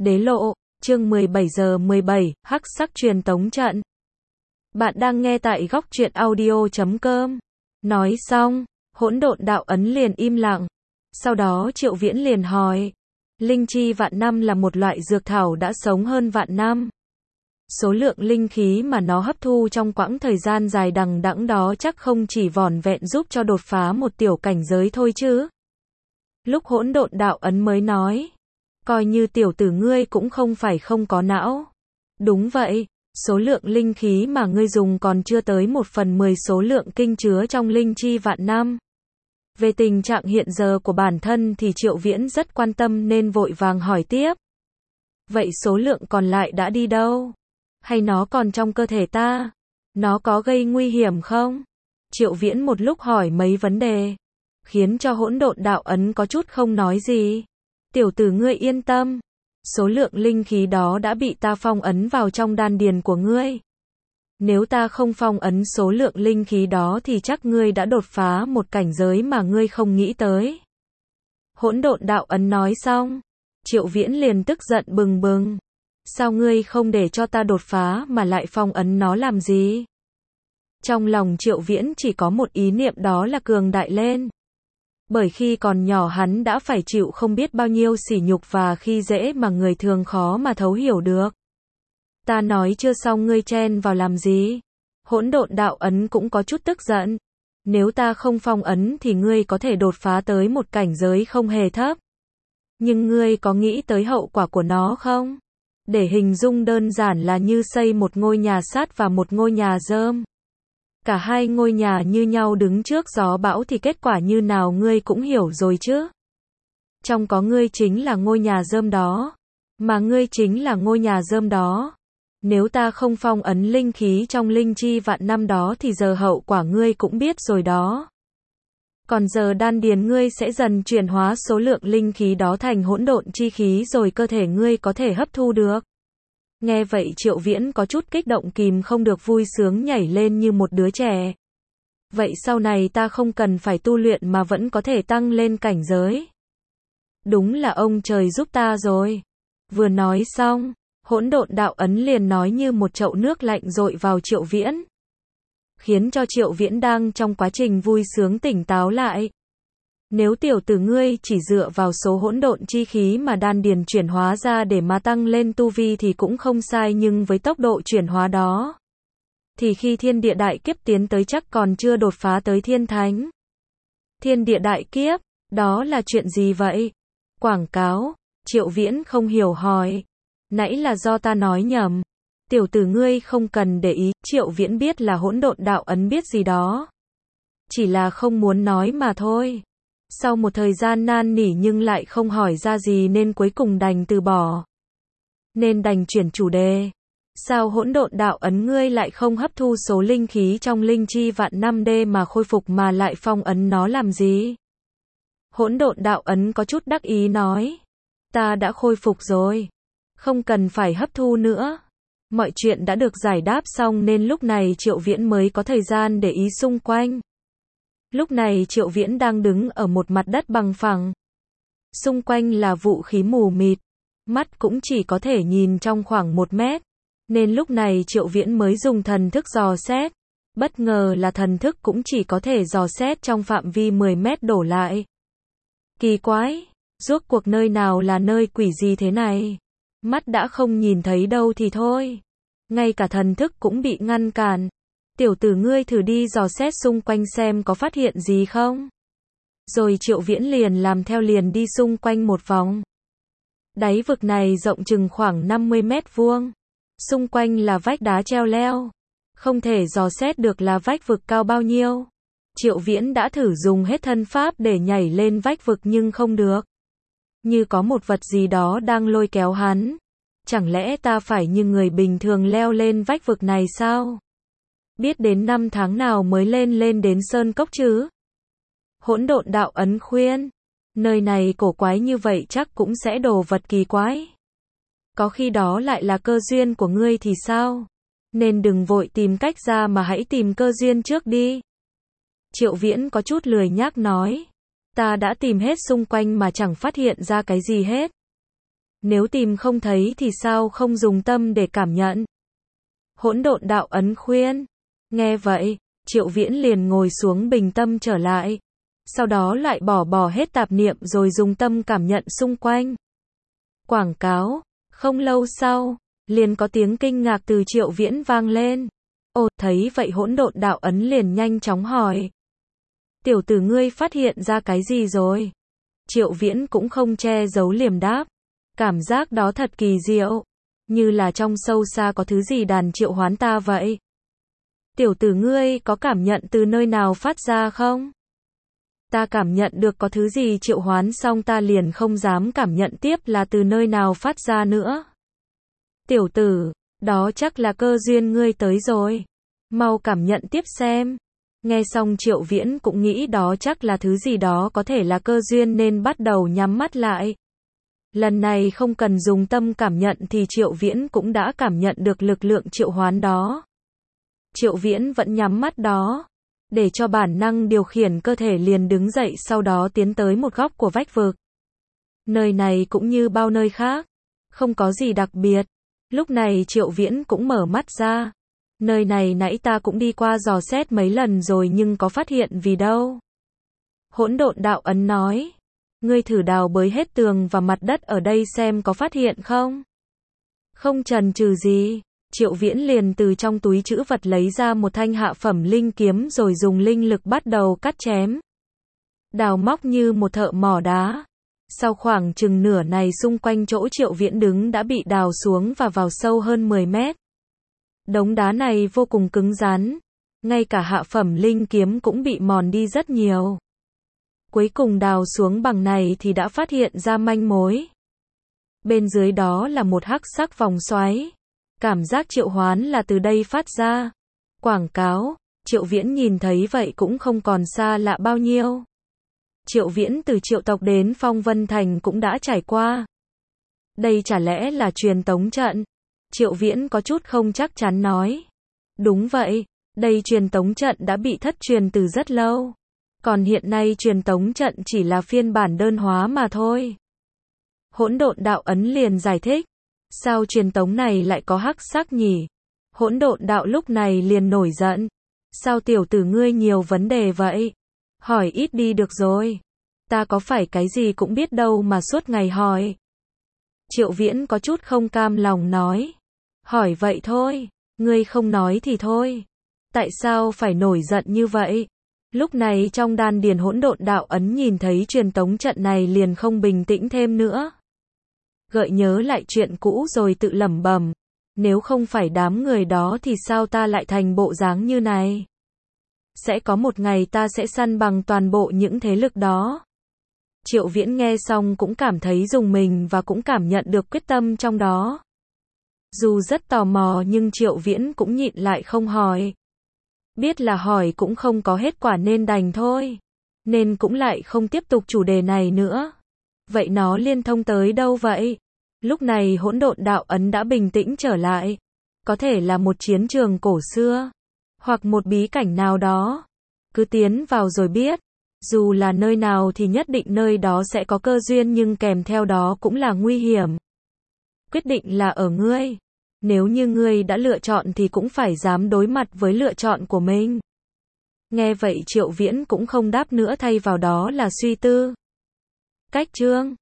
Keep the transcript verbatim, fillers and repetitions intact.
Đế lộ, chương mười bảy giờ mười bảy, hắc sắc truyền tống trận. Bạn đang nghe tại góc truyện audio chấm com. Nói xong, hỗn độn đạo ấn liền im lặng. Sau đó Triệu Viễn liền hỏi. Linh chi vạn năm là một loại dược thảo đã sống hơn vạn năm. Số lượng linh khí mà nó hấp thu trong quãng thời gian dài đằng đẵng đó chắc không chỉ vỏn vẹn giúp cho đột phá một tiểu cảnh giới thôi chứ. Lúc hỗn độn đạo ấn mới nói. Coi như tiểu tử ngươi cũng không phải không có não. Đúng vậy, số lượng linh khí mà ngươi dùng còn chưa tới một phần mười số lượng kinh chứa trong linh chi vạn năm. Về tình trạng hiện giờ của bản thân thì Triệu Viễn rất quan tâm nên vội vàng hỏi tiếp. Vậy số lượng còn lại đã đi đâu? Hay nó còn trong cơ thể ta? Nó có gây nguy hiểm không? Triệu Viễn một lúc hỏi mấy vấn đề, khiến cho hỗn độn đạo ấn có chút không nói gì. Tiểu tử ngươi yên tâm, số lượng linh khí đó đã bị ta phong ấn vào trong đan điền của ngươi. Nếu ta không phong ấn số lượng linh khí đó thì chắc ngươi đã đột phá một cảnh giới mà ngươi không nghĩ tới. Hỗn độn đạo ấn nói xong, Triệu Viễn liền tức giận bừng bừng. Sao ngươi không để cho ta đột phá mà lại phong ấn nó làm gì? Trong lòng Triệu Viễn chỉ có một ý niệm, đó là cường đại lên. Bởi khi còn nhỏ hắn đã phải chịu không biết bao nhiêu sỉ nhục và khi dễ mà người thường khó mà thấu hiểu được. Ta nói chưa xong ngươi chen vào làm gì? Hỗn độn đạo ấn cũng có chút tức giận. Nếu ta không phong ấn thì ngươi có thể đột phá tới một cảnh giới không hề thấp. Nhưng ngươi có nghĩ tới hậu quả của nó không? Để hình dung đơn giản là như xây một ngôi nhà sắt và một ngôi nhà rơm. Cả hai ngôi nhà như nhau đứng trước gió bão thì kết quả như nào ngươi cũng hiểu rồi chứ. Trong có ngươi chính là ngôi nhà rơm đó. Mà ngươi chính là ngôi nhà rơm đó. Nếu ta không phong ấn linh khí trong linh chi vạn năm đó thì giờ hậu quả ngươi cũng biết rồi đó. Còn giờ đan điền ngươi sẽ dần chuyển hóa số lượng linh khí đó thành hỗn độn chi khí rồi cơ thể ngươi có thể hấp thu được. Nghe vậy Triệu Viễn có chút kích động kìm không được vui sướng nhảy lên như một đứa trẻ. Vậy sau này ta không cần phải tu luyện mà vẫn có thể tăng lên cảnh giới. Đúng là ông trời giúp ta rồi. Vừa nói xong, hỗn độn đạo ấn liền nói như một chậu nước lạnh dội vào Triệu Viễn. Khiến cho Triệu Viễn đang trong quá trình vui sướng tỉnh táo lại. Nếu tiểu tử ngươi chỉ dựa vào số hỗn độn chi khí mà đan điền chuyển hóa ra để mà tăng lên tu vi thì cũng không sai, nhưng với tốc độ chuyển hóa đó thì khi thiên địa đại kiếp tiến tới chắc còn chưa đột phá tới thiên thánh. Thiên địa đại kiếp, đó là chuyện gì vậy? Quảng cáo, Triệu Viễn không hiểu hỏi. Nãy là do ta nói nhầm. Tiểu tử ngươi không cần để ý, Triệu Viễn biết là hỗn độn đạo ấn biết gì đó. Chỉ là không muốn nói mà thôi. Sau một thời gian nan nỉ nhưng lại không hỏi ra gì nên cuối cùng đành từ bỏ. Nên đành chuyển chủ đề. Sao hỗn độn đạo ấn ngươi lại không hấp thu số linh khí trong linh chi vạn năm đê mà khôi phục mà lại phong ấn nó làm gì? Hỗn độn đạo ấn có chút đắc ý nói. Ta đã khôi phục rồi. Không cần phải hấp thu nữa. Mọi chuyện đã được giải đáp xong nên lúc này Triệu Viễn mới có thời gian để ý xung quanh. Lúc này Triệu Viễn đang đứng ở một mặt đất bằng phẳng. Xung quanh là vũ khí mù mịt. Mắt cũng chỉ có thể nhìn trong khoảng một mét. Nên lúc này Triệu Viễn mới dùng thần thức dò xét. Bất ngờ là thần thức cũng chỉ có thể dò xét trong phạm vi mười mét đổ lại. Kỳ quái, rốt cuộc nơi nào là nơi quỷ gì thế này? Mắt đã không nhìn thấy đâu thì thôi. Ngay cả thần thức cũng bị ngăn cản. Tiểu tử ngươi thử đi dò xét xung quanh xem có phát hiện gì không. Rồi Triệu Viễn liền làm theo, liền đi xung quanh một vòng. Đáy vực này rộng chừng khoảng năm mươi mét vuông. Xung quanh là vách đá treo leo. Không thể dò xét được là vách vực cao bao nhiêu. Triệu Viễn đã thử dùng hết thân pháp để nhảy lên vách vực nhưng không được. Như có một vật gì đó đang lôi kéo hắn. Chẳng lẽ ta phải như người bình thường leo lên vách vực này sao? Biết đến năm tháng nào mới lên lên đến sơn cốc chứ? Hỗn độn đạo ấn khuyên. Nơi này cổ quái như vậy chắc cũng sẽ đồ vật kỳ quái. Có khi đó lại là cơ duyên của ngươi thì sao? Nên đừng vội tìm cách ra mà hãy tìm cơ duyên trước đi. Triệu Viễn có chút lười nhác nói. Ta đã tìm hết xung quanh mà chẳng phát hiện ra cái gì hết. Nếu tìm không thấy thì sao không dùng tâm để cảm nhận? Hỗn độn đạo ấn khuyên. Nghe vậy, Triệu Viễn liền ngồi xuống bình tâm trở lại. Sau đó lại bỏ bỏ hết tạp niệm rồi dùng tâm cảm nhận xung quanh. Quảng cáo. Không lâu sau, liền có tiếng kinh ngạc từ Triệu Viễn vang lên. Ồ, thấy vậy hỗn độn đạo ấn liền nhanh chóng hỏi. Tiểu tử ngươi phát hiện ra cái gì rồi? Triệu Viễn cũng không che giấu liềm đáp. Cảm giác đó thật kỳ diệu. Như là trong sâu xa có thứ gì đàn triệu hoán ta vậy. Tiểu tử ngươi có cảm nhận từ nơi nào phát ra không? Ta cảm nhận được có thứ gì triệu hoán xong ta liền không dám cảm nhận tiếp là từ nơi nào phát ra nữa. Tiểu tử, đó chắc là cơ duyên ngươi tới rồi. Mau cảm nhận tiếp xem. Nghe xong Triệu Viễn cũng nghĩ đó chắc là thứ gì đó có thể là cơ duyên nên bắt đầu nhắm mắt lại. Lần này không cần dùng tâm cảm nhận thì Triệu Viễn cũng đã cảm nhận được lực lượng triệu hoán đó. Triệu Viễn vẫn nhắm mắt đó. Để cho bản năng điều khiển cơ thể liền đứng dậy sau đó tiến tới một góc của vách vực. Nơi này cũng như bao nơi khác. Không có gì đặc biệt. Lúc này Triệu Viễn cũng mở mắt ra. Nơi này nãy ta cũng đi qua dò xét mấy lần rồi nhưng có phát hiện gì đâu. Hỗn độn đạo ấn nói. Ngươi thử đào bới hết tường và mặt đất ở đây xem có phát hiện không? Không chần chừ gì, Triệu Viễn liền từ trong túi trữ vật lấy ra một thanh hạ phẩm linh kiếm rồi dùng linh lực bắt đầu cắt chém. Đào móc như một thợ mỏ đá. Sau khoảng chừng nửa này xung quanh chỗ Triệu Viễn đứng đã bị đào xuống và vào sâu hơn mười mét. Đống đá này vô cùng cứng rắn. Ngay cả hạ phẩm linh kiếm cũng bị mòn đi rất nhiều. Cuối cùng đào xuống bằng này thì đã phát hiện ra manh mối. Bên dưới đó là một hắc sắc vòng xoáy. Cảm giác triệu hoán là từ đây phát ra. Quảng cáo, Triệu Viễn nhìn thấy vậy cũng không còn xa lạ bao nhiêu. Triệu Viễn từ Triệu tộc đến Phong Vân Thành cũng đã trải qua. Đây chả lẽ là truyền tống trận? Triệu Viễn có chút không chắc chắn nói. Đúng vậy, đây truyền tống trận đã bị thất truyền từ rất lâu. Còn hiện nay truyền tống trận chỉ là phiên bản đơn hóa mà thôi. Hỗn độn đạo ấn liền giải thích. Sao truyền tống này lại có hắc sắc nhỉ? Hỗn độn đạo lúc này liền nổi giận. Sao tiểu tử ngươi nhiều vấn đề vậy? Hỏi ít đi được rồi. Ta có phải cái gì cũng biết đâu mà suốt ngày hỏi. Triệu Viễn có chút không cam lòng nói. Hỏi vậy thôi, ngươi không nói thì thôi. Tại sao phải nổi giận như vậy? Lúc này trong đan điền hỗn độn đạo ấn nhìn thấy truyền tống trận này liền không bình tĩnh thêm nữa. Gợi nhớ lại chuyện cũ rồi tự lẩm bẩm. Nếu không phải đám người đó thì sao ta lại thành bộ dáng như này? Sẽ có một ngày ta sẽ săn bằng toàn bộ những thế lực đó. Triệu Viễn nghe xong cũng cảm thấy rùng mình và cũng cảm nhận được quyết tâm trong đó. Dù rất tò mò nhưng Triệu Viễn cũng nhịn lại không hỏi. Biết là hỏi cũng không có hết quả nên đành thôi. Nên cũng lại không tiếp tục chủ đề này nữa. Vậy nó liên thông tới đâu vậy? Lúc này hỗn độn đạo ấn đã bình tĩnh trở lại. Có thể là một chiến trường cổ xưa. Hoặc một bí cảnh nào đó. Cứ tiến vào rồi biết. Dù là nơi nào thì nhất định nơi đó sẽ có cơ duyên nhưng kèm theo đó cũng là nguy hiểm. Quyết định là ở ngươi. Nếu như ngươi đã lựa chọn thì cũng phải dám đối mặt với lựa chọn của mình. Nghe vậy Triệu Viễn cũng không đáp nữa thay vào đó là suy tư. Cách chương